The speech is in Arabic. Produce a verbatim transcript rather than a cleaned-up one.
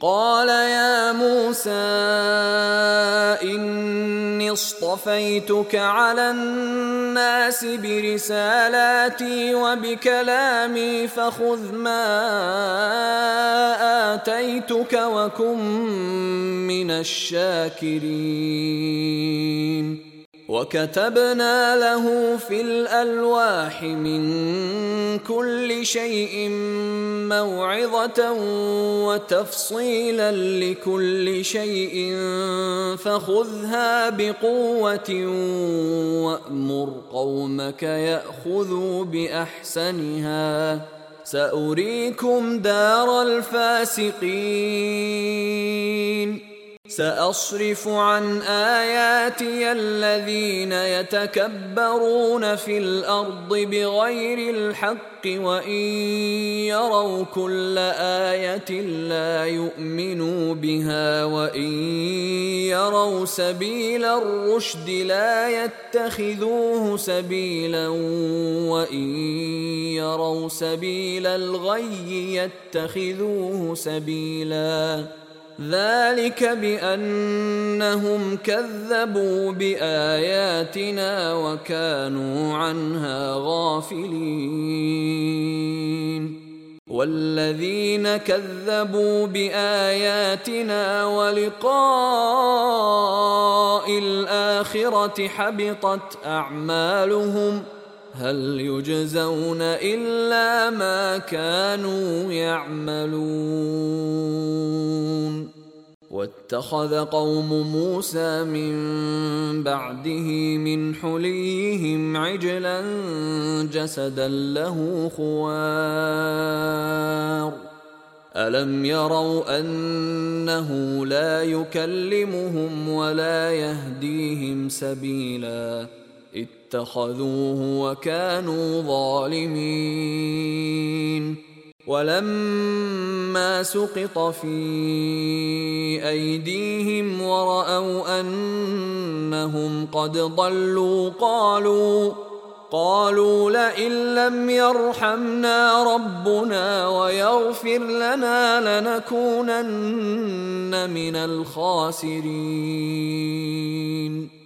قال يا موسى إني اصطفيتك على الناس برسالاتي وبكلامي فخذ ما آتيتك وكن من الشاكرين. وكتبنا له في الألواح من كل شيء موعظة وتفصيلا لكل شيء فخذها بقوة وأمر قومك يأخذوا بأحسنها سأريكم دار الفاسقين. سأصرف عن آياتي الذين يتكبرون في الأرض بغير الحق وإن يروا كل آية لا يؤمنوا بها وإن يروا سبيل الرشد لا يتخذوه سبيلا وإن يروا سبيل الغي يتخذوه سبيلا. ذلك بأنهم كذبوا بآياتنا وكانوا عنها غافلين. والذين كذبوا بآياتنا ولقاء الآخرة حبطت أعمالهم هل يجزون إلا ما كانوا يعملون. واتخذ قوم موسى من بعده من حليهم عجلا جسدا له خوار ألم يروا أنه لا يكلمهم ولا يهديهم سبيلا اتخذوه وكانوا ظالمين. ولما سقط في أيديهم ورأوا أنهم قد ضلوا قالوا قالوا لئن لم يرحمنا ربنا ويغفر لنا لنكونن من الخاسرين.